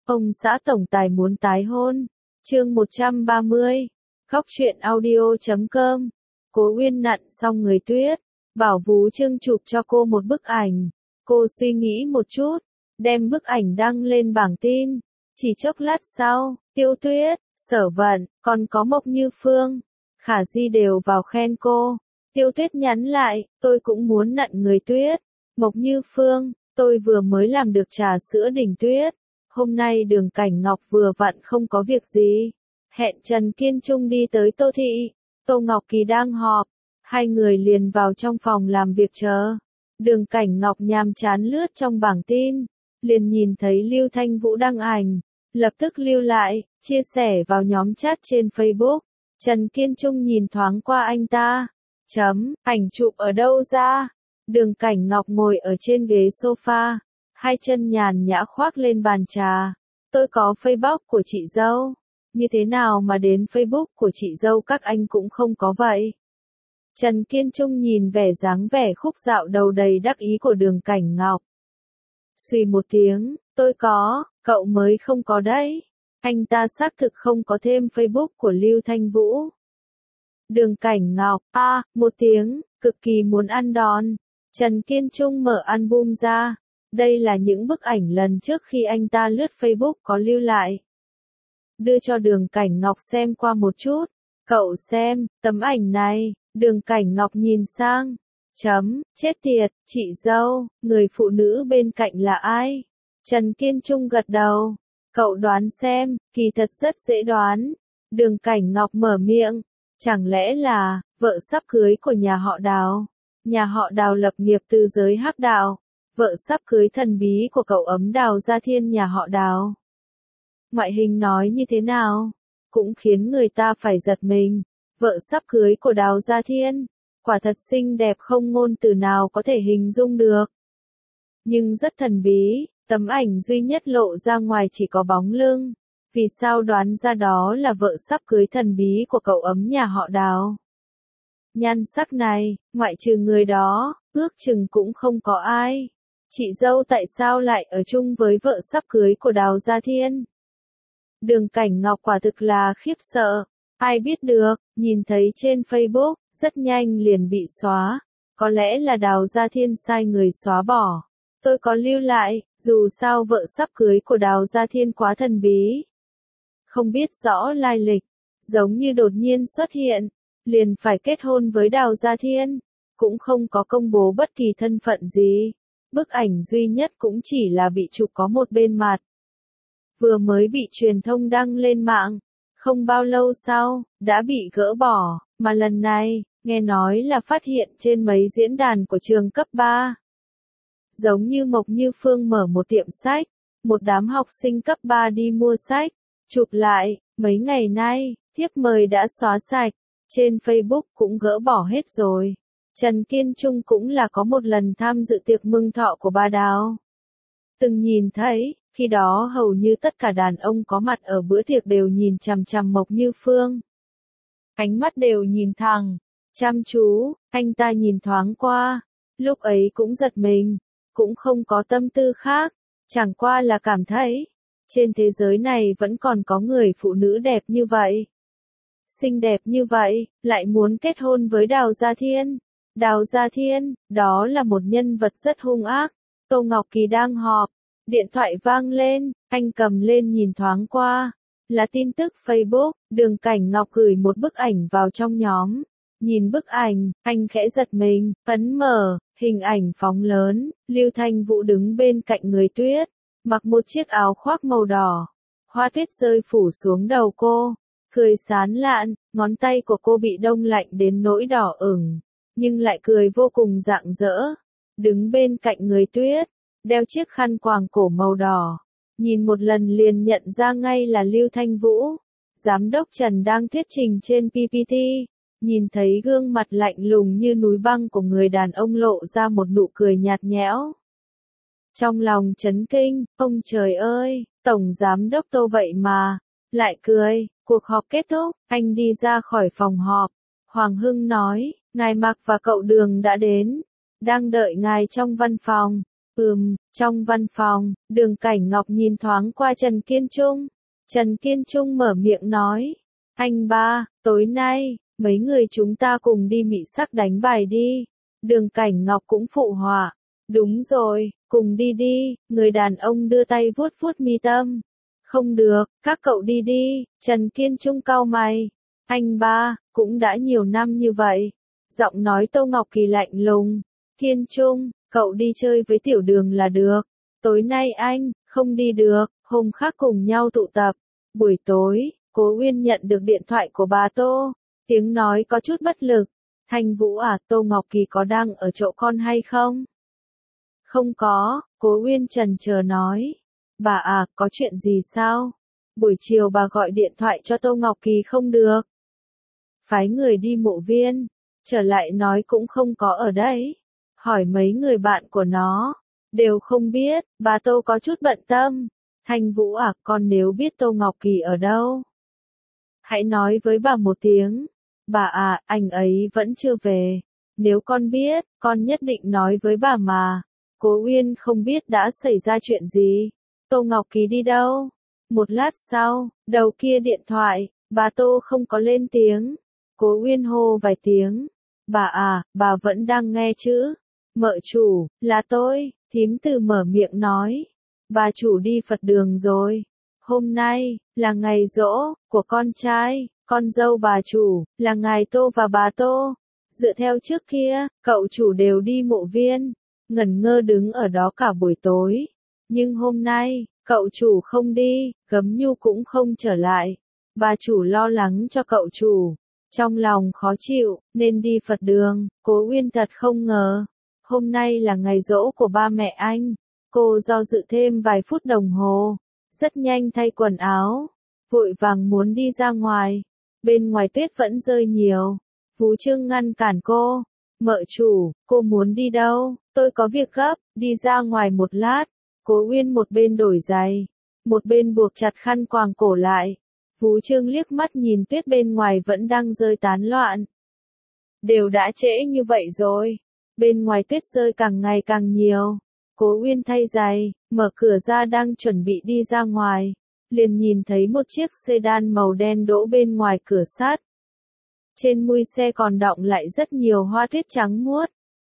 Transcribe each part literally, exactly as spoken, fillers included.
Ông xã tổng tài muốn tái hôn. Chương một trăm ba mươi. Khóc chuyện audio chấm com. Cố Uyên nặn xong người Tuyết. Bảo Vú Trưng chụp cho cô một bức ảnh. Cô suy nghĩ một chút, đem bức ảnh đăng lên bảng tin. Chỉ chốc lát sau, Tiêu Tuyết, Sở Vận, còn có Mộc Như Phương, Khả Di đều vào khen cô. Tiêu Tuyết nhắn lại, tôi cũng muốn nặn người Tuyết. Mộc Như Phương, tôi vừa mới làm được trà sữa đỉnh tuyết. Hôm nay Đường Cảnh Ngọc vừa vặn không có việc gì. Hẹn Trần Kiên Trung đi tới Tô Thị. Tô Ngọc Kỳ đang họp. Hai người liền vào trong phòng làm việc chờ. Đường Cảnh Ngọc nhàm chán lướt trong bảng tin. Liền nhìn thấy Lưu Thanh Vũ đăng ảnh. Lập tức lưu lại, chia sẻ vào nhóm chat trên Facebook. Trần Kiên Trung nhìn thoáng qua anh ta. Chấm, ảnh chụp ở đâu ra? Đường Cảnh Ngọc ngồi ở trên ghế sofa. Hai chân nhàn nhã khoác lên bàn trà. Tôi có Facebook của chị dâu. Như thế nào mà đến Facebook của chị dâu các anh cũng không có vậy? Trần Kiên Trung nhìn vẻ dáng vẻ khúc dạo đầu đầy đắc ý của Đường Cảnh Ngọc. Suy một tiếng, tôi có, cậu mới không có đấy. Anh ta xác thực không có thêm Facebook của Lưu Thanh Vũ. Đường Cảnh Ngọc, a, à, một tiếng, cực kỳ muốn ăn đòn. Trần Kiên Trung mở album ra. Đây là những bức ảnh lần trước khi anh ta lướt Facebook có lưu lại. Đưa cho Đường Cảnh Ngọc xem qua một chút. Cậu xem, tấm ảnh này. Đường Cảnh Ngọc nhìn sang. Chấm, chết tiệt, chị dâu, người phụ nữ bên cạnh là ai? Trần Kiên Trung gật đầu. Cậu đoán xem, kỳ thật rất dễ đoán. Đường Cảnh Ngọc mở miệng. Chẳng lẽ là, vợ sắp cưới của nhà họ Đào? Nhà họ Đào lập nghiệp từ giới hắc đạo. Vợ sắp cưới thần bí của cậu ấm Đào Gia Thiên nhà họ Đào. Ngoại hình nói như thế nào? Cũng khiến người ta phải giật mình. Vợ sắp cưới của Đào Gia Thiên. Quả thật xinh đẹp không ngôn từ nào có thể hình dung được. Nhưng rất thần bí, tấm ảnh duy nhất lộ ra ngoài chỉ có bóng lưng. Vì sao đoán ra đó là vợ sắp cưới thần bí của cậu ấm nhà họ Đào? Nhan sắc này, ngoại trừ người đó, ước chừng cũng không có ai. Chị dâu tại sao lại ở chung với vợ sắp cưới của Đào Gia Thiên? Đường Cảnh Ngọc quả thực là khiếp sợ. Ai biết được, nhìn thấy trên Facebook, rất nhanh liền bị xóa. Có lẽ là Đào Gia Thiên sai người xóa bỏ. Tôi có lưu lại, dù sao vợ sắp cưới của Đào Gia Thiên quá thần bí. Không biết rõ lai lịch, giống như đột nhiên xuất hiện, liền phải kết hôn với Đào Gia Thiên, cũng không có công bố bất kỳ thân phận gì. Bức ảnh duy nhất cũng chỉ là bị chụp có một bên mặt. Vừa mới bị truyền thông đăng lên mạng, không bao lâu sau, đã bị gỡ bỏ, mà lần này, nghe nói là phát hiện trên mấy diễn đàn của trường cấp ba. Giống như Mộc Như Phương mở một tiệm sách, một đám học sinh cấp ba đi mua sách, chụp lại, mấy ngày nay, thiếp mời đã xóa sạch, trên Facebook cũng gỡ bỏ hết rồi. Trần Kiên Trung cũng là có một lần tham dự tiệc mừng thọ của bà Đào. Từng nhìn thấy, khi đó hầu như tất cả đàn ông có mặt ở bữa tiệc đều nhìn chằm chằm Mộc Như Phương. Ánh mắt đều nhìn thẳng, chăm chú, anh ta nhìn thoáng qua, lúc ấy cũng giật mình, cũng không có tâm tư khác, chẳng qua là cảm thấy, trên thế giới này vẫn còn có người phụ nữ đẹp như vậy. Xinh đẹp như vậy, lại muốn kết hôn với Đào Gia Thiên. Đào Gia Thiên, đó là một nhân vật rất hung ác. Tô Ngọc Kỳ đang họp, điện thoại vang lên, anh cầm lên nhìn thoáng qua. Là tin tức Facebook, Đường Cảnh Ngọc gửi một bức ảnh vào trong nhóm. Nhìn bức ảnh, anh khẽ giật mình, ấn mở, hình ảnh phóng lớn, Lưu Thanh Vũ đứng bên cạnh người Tuyết, mặc một chiếc áo khoác màu đỏ. Hoa tuyết rơi phủ xuống đầu cô, cười sán lạn, ngón tay của cô bị đông lạnh đến nỗi đỏ ửng, nhưng lại cười vô cùng rạng rỡ. Đứng bên cạnh người Tuyết, đeo chiếc khăn quàng cổ màu đỏ, nhìn một lần liền nhận ra ngay là Lưu Thanh Vũ. Giám đốc Trần đang thuyết trình trên pê pê tê, nhìn thấy gương mặt lạnh lùng như núi băng của người đàn ông lộ ra một nụ cười nhạt nhẽo. Trong lòng chấn kinh, ông trời ơi, Tổng Giám đốc Tô vậy mà, lại cười. Cuộc họp kết thúc, anh đi ra khỏi phòng họp. Hoàng Hưng nói, ngài Mạc và cậu Đường đã đến, đang đợi ngài trong văn phòng. Ừm, trong văn phòng, Đường Cảnh Ngọc nhìn thoáng qua Trần Kiên Trung. Trần Kiên Trung mở miệng nói, anh ba, tối nay, mấy người chúng ta cùng đi Mị Sắc đánh bài đi. Đường Cảnh Ngọc cũng phụ họa, đúng rồi, cùng đi đi, người đàn ông đưa tay vuốt vuốt mi tâm. Không được, các cậu đi đi, Trần Kiên Trung cau mày. Anh ba, cũng đã nhiều năm như vậy. Giọng nói Tô Ngọc Kỳ lạnh lùng. Kiên Trung, cậu đi chơi với Tiểu Đường là được. Tối nay anh, không đi được, hôm khác cùng nhau tụ tập. Buổi tối, Cố Uyên nhận được điện thoại của bà Tô. Tiếng nói có chút bất lực. Thanh Vũ à, Tô Ngọc Kỳ có đang ở chỗ con hay không? Không có, Cố Uyên chần chờ nói. Bà à, có chuyện gì sao? Buổi chiều bà gọi điện thoại cho Tô Ngọc Kỳ không được. Phái người đi mộ viên, trở lại nói cũng không có ở đây. Hỏi mấy người bạn của nó, đều không biết, bà Tô có chút bận tâm. Thanh Vũ à, con nếu biết Tô Ngọc Kỳ ở đâu, hãy nói với bà một tiếng. Bà à, anh ấy vẫn chưa về. Nếu con biết, con nhất định nói với bà mà. Cố Uyên không biết đã xảy ra chuyện gì. Tô Ngọc Kỳ đi đâu? Một lát sau, đầu kia điện thoại, bà Tô không có lên tiếng. Cố Uyên hô vài tiếng. Bà à, bà vẫn đang nghe chứ? Mợ chủ, là tôi, thím Từ mở miệng nói. Bà chủ đi Phật đường rồi. Hôm nay, là ngày giỗ, của con trai, con dâu bà chủ, là ngài Tô và bà Tô. Dựa theo trước kia, cậu chủ đều đi mộ viên, ngẩn ngơ đứng ở đó cả buổi tối. Nhưng hôm nay, cậu chủ không đi, Gấm Nhu cũng không trở lại. Bà chủ lo lắng cho cậu chủ, trong lòng khó chịu, nên đi Phật đường. Cố Uyên thật không ngờ, hôm nay là ngày giỗ của ba mẹ anh. Cô do dự thêm vài phút đồng hồ, rất nhanh thay quần áo, vội vàng muốn đi ra ngoài. Bên ngoài tuyết vẫn rơi nhiều. Phú Trương ngăn cản cô. Mợ chủ, cô muốn đi đâu? Tôi có việc gấp, đi ra ngoài một lát. Cố Uyên một bên đổi giày, một bên buộc chặt khăn quàng cổ lại. Phú Trương liếc mắt nhìn tuyết bên ngoài vẫn đang rơi tán loạn. Đều đã trễ như vậy rồi. Bên ngoài tuyết rơi càng ngày càng nhiều. Cố Uyên thay giày, mở cửa ra đang chuẩn bị đi ra ngoài. Liền nhìn thấy một chiếc sedan màu đen đỗ bên ngoài cửa sắt. Trên mui xe còn đọng lại rất nhiều hoa tuyết trắng muốt.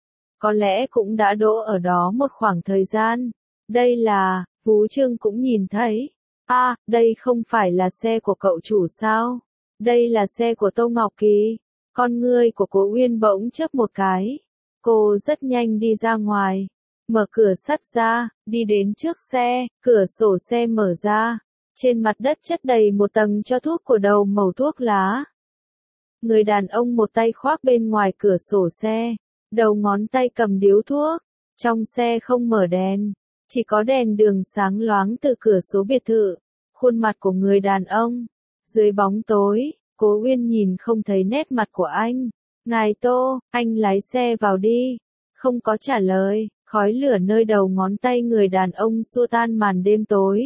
Có lẽ cũng đã đỗ ở đó một khoảng thời gian. Đây là, Phú Trương cũng nhìn thấy. À, đây không phải là xe của cậu chủ sao? Đây là xe của Tô Ngọc Kỳ. Con ngươi của Cố Uyên bỗng chớp một cái. Cô rất nhanh đi ra ngoài. Mở cửa sắt ra, đi đến trước xe, cửa sổ xe mở ra. Trên mặt đất chất đầy một tầng cho thuốc của đầu màu thuốc lá. Người đàn ông một tay khoác bên ngoài cửa sổ xe, đầu ngón tay cầm điếu thuốc. Trong xe không mở đèn, chỉ có đèn đường sáng loáng từ cửa số biệt thự. Khuôn mặt của người đàn ông, dưới bóng tối, Cố Uyên nhìn không thấy nét mặt của anh. Ngài Tô, anh lái xe vào đi. Không có trả lời, khói lửa nơi đầu ngón tay người đàn ông xua tan màn đêm tối.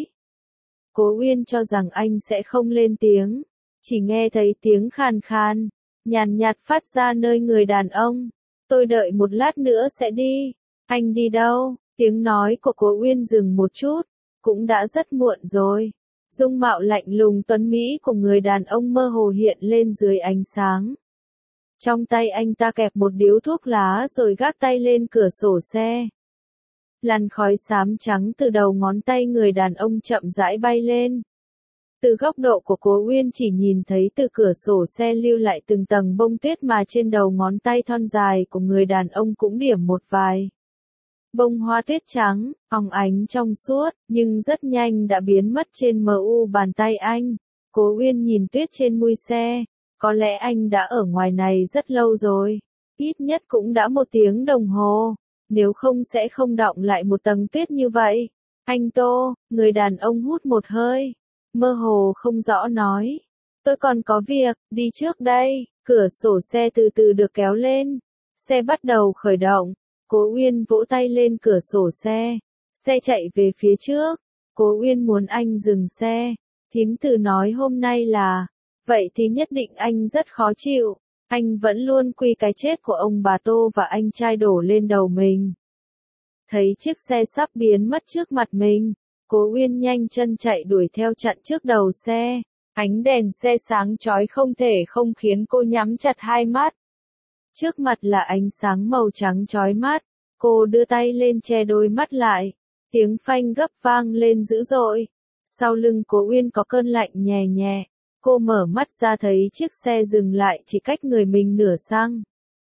Cố Uyên cho rằng anh sẽ không lên tiếng. Chỉ nghe thấy tiếng khàn khàn, nhàn nhạt phát ra nơi người đàn ông. Tôi đợi một lát nữa sẽ đi. Anh đi đâu? Tiếng nói của Cố Uyên dừng một chút. Cũng đã rất muộn rồi. Dung mạo lạnh lùng tuấn mỹ của người đàn ông mơ hồ hiện lên dưới ánh sáng. Trong tay anh ta kẹp một điếu thuốc lá rồi gác tay lên cửa sổ xe. Làn khói xám trắng từ đầu ngón tay người đàn ông chậm rãi bay lên. Từ góc độ của Cố Uyên chỉ nhìn thấy từ cửa sổ xe lưu lại từng tầng bông tuyết mà trên đầu ngón tay thon dài của người đàn ông cũng điểm một vài bông hoa tuyết trắng, óng ánh trong suốt, nhưng rất nhanh đã biến mất trên mờ u bàn tay anh. Cố Uyên nhìn tuyết trên mui xe, có lẽ anh đã ở ngoài này rất lâu rồi, ít nhất cũng đã một tiếng đồng hồ, nếu không sẽ không đọng lại một tầng tuyết như vậy. Anh Tô, người đàn ông hút một hơi, mơ hồ không rõ nói, tôi còn có việc, đi trước đây. Cửa sổ xe từ từ được kéo lên, xe bắt đầu khởi động. Cố Uyên vỗ tay lên cửa sổ xe, xe chạy về phía trước. Cố Uyên muốn anh dừng xe. Thím Từ nói hôm nay là, vậy thì nhất định anh rất khó chịu. Anh vẫn luôn quy cái chết của ông bà Tô và anh trai đổ lên đầu mình. Thấy chiếc xe sắp biến mất trước mặt mình, Cố Uyên nhanh chân chạy đuổi theo chặn trước đầu xe. Ánh đèn xe sáng chói không thể không khiến cô nhắm chặt hai mắt. Trước mặt là ánh sáng màu trắng chói mắt, cô đưa tay lên che đôi mắt lại. Tiếng phanh gấp vang lên dữ dội. Sau lưng Cố Uyên có cơn lạnh nhẹ nhẹ. Cô mở mắt ra thấy chiếc xe dừng lại chỉ cách người mình nửa xăng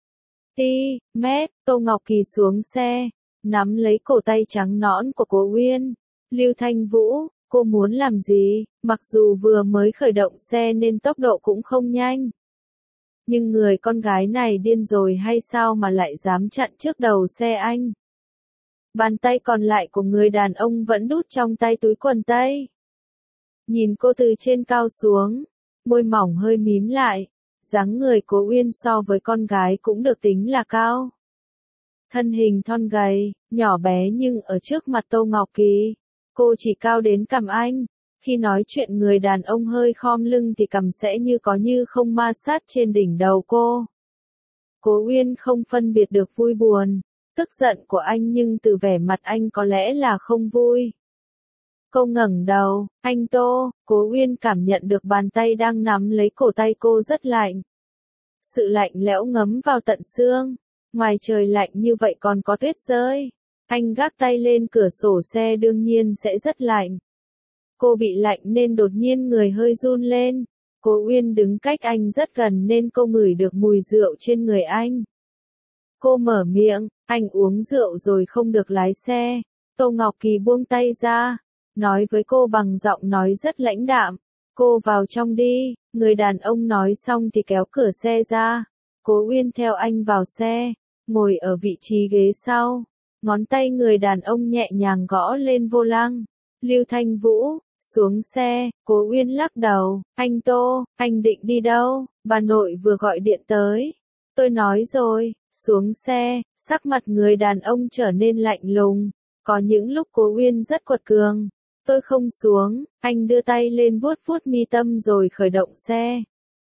ti mét. Tô Ngọc Kỳ xuống xe, nắm lấy cổ tay trắng nõn của Cố Uyên. Lưu Thanh Vũ, cô muốn làm gì? Mặc dù vừa mới khởi động xe nên tốc độ cũng không nhanh. Nhưng người con gái này điên rồi hay sao mà lại dám chặn trước đầu xe anh? Bàn tay còn lại của người đàn ông vẫn đút trong tay túi quần tây. Nhìn cô từ trên cao xuống, môi mỏng hơi mím lại. Dáng người Cố Uyên so với con gái cũng được tính là cao. Thân hình thon gầy, nhỏ bé nhưng ở trước mặt Tô Ngọc Kỳ, cô chỉ cao đến cằm anh. Khi nói chuyện người đàn ông hơi khom lưng thì cằm sẽ như có như không ma sát trên đỉnh đầu cô. Cố Uyên không phân biệt được vui buồn, tức giận của anh nhưng từ vẻ mặt anh có lẽ là không vui. Cô ngẩng đầu, anh Tô, Cố Uyên cảm nhận được bàn tay đang nắm lấy cổ tay cô rất lạnh. Sự lạnh lẽo ngấm vào tận xương, ngoài trời lạnh như vậy còn có tuyết rơi. Anh gác tay lên cửa sổ xe đương nhiên sẽ rất lạnh. Cô bị lạnh nên đột nhiên người hơi run lên. Cố Uyên đứng cách anh rất gần nên cô ngửi được mùi rượu trên người anh. Cô mở miệng, anh uống rượu rồi không được lái xe. Tô Ngọc Kỳ buông tay ra, nói với cô bằng giọng nói rất lãnh đạm. Cô vào trong đi. Người đàn ông nói xong thì kéo cửa xe ra. Cố Uyên theo anh vào xe, ngồi ở vị trí ghế sau. Ngón tay người đàn ông nhẹ nhàng gõ lên vô lăng. Lưu Thanh Vũ, xuống xe. Cố Uyên lắc đầu, anh Tô, anh định đi đâu? Bà nội vừa gọi điện tới. Tôi nói rồi, xuống xe. Sắc mặt người đàn ông trở nên lạnh lùng. Có những lúc Cố Uyên rất quật cường. Tôi không xuống. Anh đưa tay lên vuốt vuốt mi tâm rồi khởi động xe.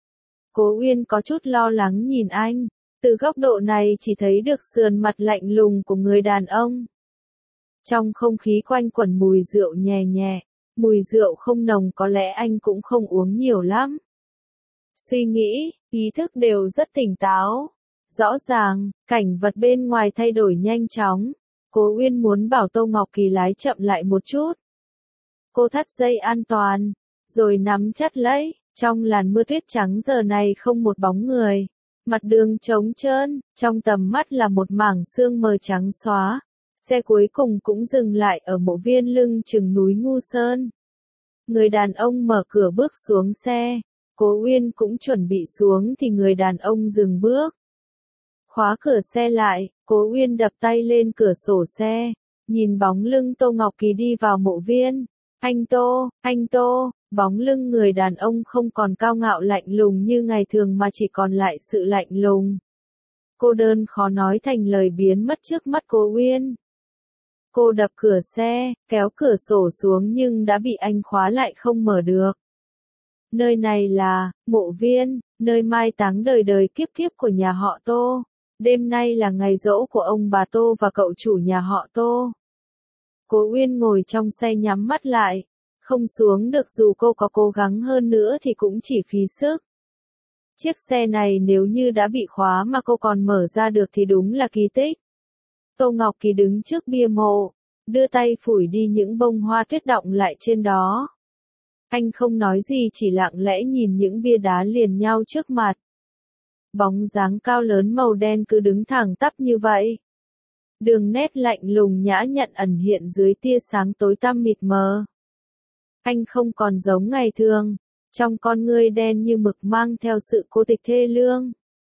Cố Uyên có chút lo lắng nhìn anh. Từ góc độ này chỉ thấy được sườn mặt lạnh lùng của người đàn ông. Trong không khí quanh quẩn mùi rượu nhẹ nhẹ. Mùi rượu không nồng, có lẽ anh cũng không uống nhiều lắm. Suy nghĩ, ý thức đều rất tỉnh táo. Rõ ràng, cảnh vật bên ngoài thay đổi nhanh chóng. Cố Uyên muốn bảo Tô Ngọc Kỳ lái chậm lại một chút. Cô thắt dây an toàn, rồi nắm chặt lấy. Trong làn mưa tuyết trắng giờ này không một bóng người. Mặt đường trống trơn, trong tầm mắt là một mảng sương mờ trắng xóa. Xe cuối cùng cũng dừng lại ở mộ viên lưng chừng núi Ngu Sơn. Người đàn ông mở cửa bước xuống xe. Cố Uyên cũng chuẩn bị xuống thì người đàn ông dừng bước. Khóa cửa xe lại, Cố Uyên đập tay lên cửa sổ xe. Nhìn bóng lưng Tô Ngọc Kỳ đi vào mộ viên. Anh Tô, anh Tô, bóng lưng người đàn ông không còn cao ngạo lạnh lùng như ngày thường mà chỉ còn lại sự lạnh lùng. Cô đơn khó nói thành lời biến mất trước mắt Cố Uyên. Cô đập cửa xe, kéo cửa sổ xuống nhưng đã bị anh khóa lại không mở được. Nơi này là mộ viên, nơi mai táng đời đời kiếp kiếp của nhà họ Tô. Đêm nay là ngày giỗ của ông bà Tô và cậu chủ nhà họ Tô. Cố Uyên ngồi trong xe nhắm mắt lại, không xuống được dù cô có cố gắng hơn nữa thì cũng chỉ phí sức. Chiếc xe này nếu như đã bị khóa mà cô còn mở ra được thì đúng là kỳ tích. Tô Ngọc Kỳ đứng trước bia mộ, đưa tay phủi đi những bông hoa tuyết đọng lại trên đó. Anh không nói gì chỉ lặng lẽ nhìn những bia đá liền nhau trước mặt. Bóng dáng cao lớn màu đen cứ đứng thẳng tắp như vậy. Đường nét lạnh lùng nhã nhặn ẩn hiện dưới tia sáng tối tăm mịt mờ. Anh không còn giống ngày thường, trong con ngươi đen như mực mang theo sự cô tịch thê lương.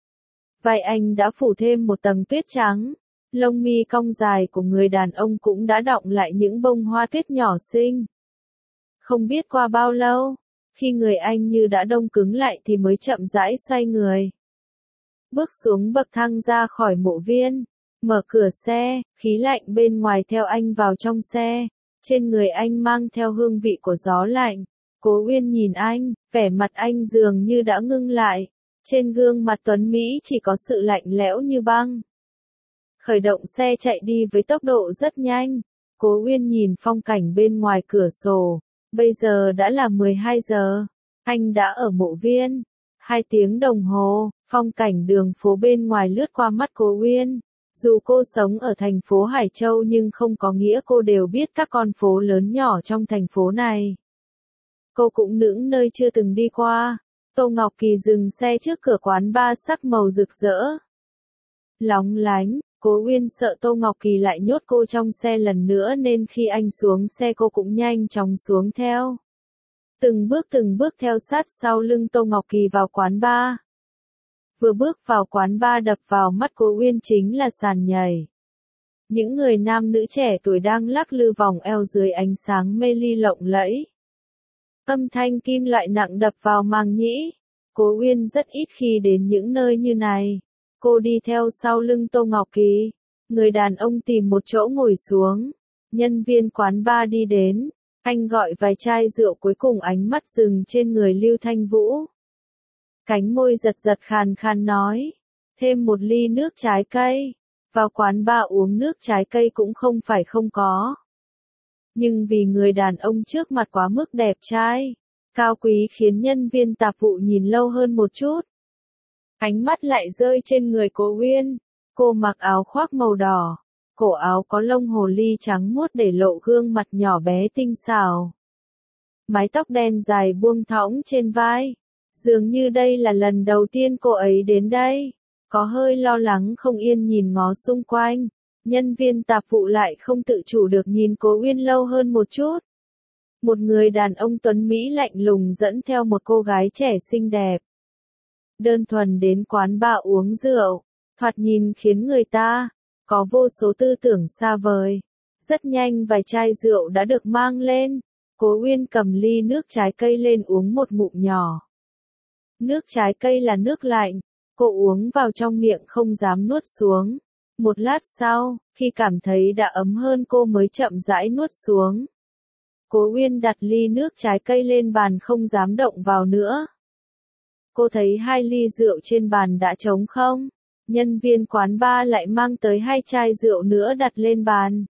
Vai anh đã phủ thêm một tầng tuyết trắng, lông mi cong dài của người đàn ông cũng đã đọng lại những bông hoa tuyết nhỏ xinh. Không biết qua bao lâu, khi người anh như đã đông cứng lại thì mới chậm rãi xoay người. Bước xuống bậc thang ra khỏi mộ viên. Mở cửa xe, khí lạnh bên ngoài theo anh vào trong xe. Trên người anh mang theo hương vị của gió lạnh. Cố Uyên nhìn anh, vẻ mặt anh dường như đã ngưng lại. Trên gương mặt tuấn Mỹ chỉ có sự lạnh lẽo như băng. khởi động xe chạy đi với tốc độ rất nhanh. Cố Uyên nhìn phong cảnh bên ngoài cửa sổ, bây giờ đã là mười hai giờ, anh đã ở mộ viên. Hai tiếng đồng hồ, phong cảnh đường phố bên ngoài lướt qua mắt Cố Uyên. Dù cô sống ở thành phố Hải Châu nhưng không có nghĩa cô đều biết các con phố lớn nhỏ trong thành phố này. Cô cũng những nơi chưa từng đi qua. Tô Ngọc Kỳ dừng xe trước cửa quán bar sắc màu rực rỡ, lóng lánh. Cố Uyên sợ Tô Ngọc Kỳ lại nhốt cô trong xe lần nữa nên khi anh xuống xe cô cũng nhanh chóng xuống theo. Từng bước từng bước theo sát sau lưng Tô Ngọc Kỳ vào quán bar. Vừa bước vào quán bar đập vào mắt Cố Uyên chính là sàn nhảy. Những người nam nữ trẻ tuổi đang lắc lư vòng eo dưới ánh sáng mê ly lộng lẫy. Âm thanh kim loại nặng đập vào màng nhĩ. Cố Uyên rất ít khi đến những nơi như này. Cô đi theo sau lưng Tô Ngọc Kỳ. Người đàn ông tìm một chỗ ngồi xuống. Nhân viên quán bar đi đến. Anh gọi vài chai rượu, cuối cùng ánh mắt dừng trên người Lưu Thanh Vũ. Cánh môi giật giật khàn khàn nói. Thêm một ly nước trái cây. Vào quán bar uống nước trái cây cũng không phải không có. Nhưng vì người đàn ông trước mặt quá mức đẹp trai, cao quý khiến nhân viên tạp vụ nhìn lâu hơn một chút. Ánh mắt lại rơi trên người Cố Uyên. Cô mặc áo khoác màu đỏ. Cổ áo có lông hồ ly trắng muốt để lộ gương mặt nhỏ bé tinh xảo. Mái tóc đen dài buông thõng trên vai. Dường như đây là lần đầu tiên cô ấy đến đây. Có hơi lo lắng không yên nhìn ngó xung quanh. Nhân viên tạp vụ lại không tự chủ được nhìn Cố Uyên lâu hơn một chút. Một người đàn ông tuấn Mỹ lạnh lùng dẫn theo một cô gái trẻ xinh đẹp. Đơn thuần đến quán bar uống rượu, thoạt nhìn khiến người ta có vô số tư tưởng xa vời. Rất nhanh vài chai rượu đã được mang lên. Cố Uyên cầm ly nước trái cây lên uống một ngụm nhỏ. Nước trái cây là nước lạnh, cô uống vào trong miệng không dám nuốt xuống. Một lát sau, khi cảm thấy đã ấm hơn cô mới chậm rãi nuốt xuống. Cố Uyên đặt ly nước trái cây lên bàn không dám động vào nữa. Cô thấy hai ly rượu trên bàn đã trống không. Nhân viên quán bar lại mang tới hai chai rượu nữa đặt lên bàn.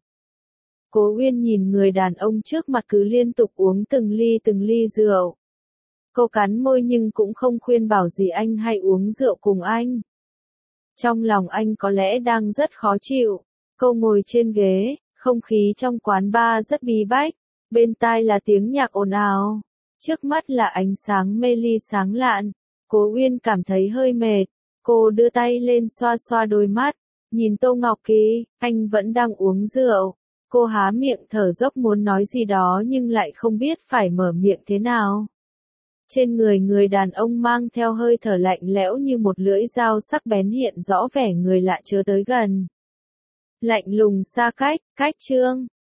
Cố Uyên nhìn người đàn ông trước mặt cứ liên tục uống từng ly từng ly rượu. Cô cắn môi nhưng cũng không khuyên bảo gì anh hay uống rượu cùng anh. Trong lòng anh có lẽ đang rất khó chịu. Cô ngồi trên ghế, không khí trong quán bar rất bí bách. Bên tai là tiếng nhạc ồn ào. Trước mắt là ánh sáng mê ly sáng lạn. Cố Uyên cảm thấy hơi mệt. Cô đưa tay lên xoa xoa đôi mắt. Nhìn Tô Ngọc Kỳ, anh vẫn đang uống rượu. Cô há miệng thở dốc muốn nói gì đó nhưng lại không biết phải mở miệng thế nào. Trên người người đàn ông mang theo hơi thở lạnh lẽo như một lưỡi dao sắc bén hiện rõ vẻ người lạ chớ tới gần. Lạnh lùng xa cách, cách trương.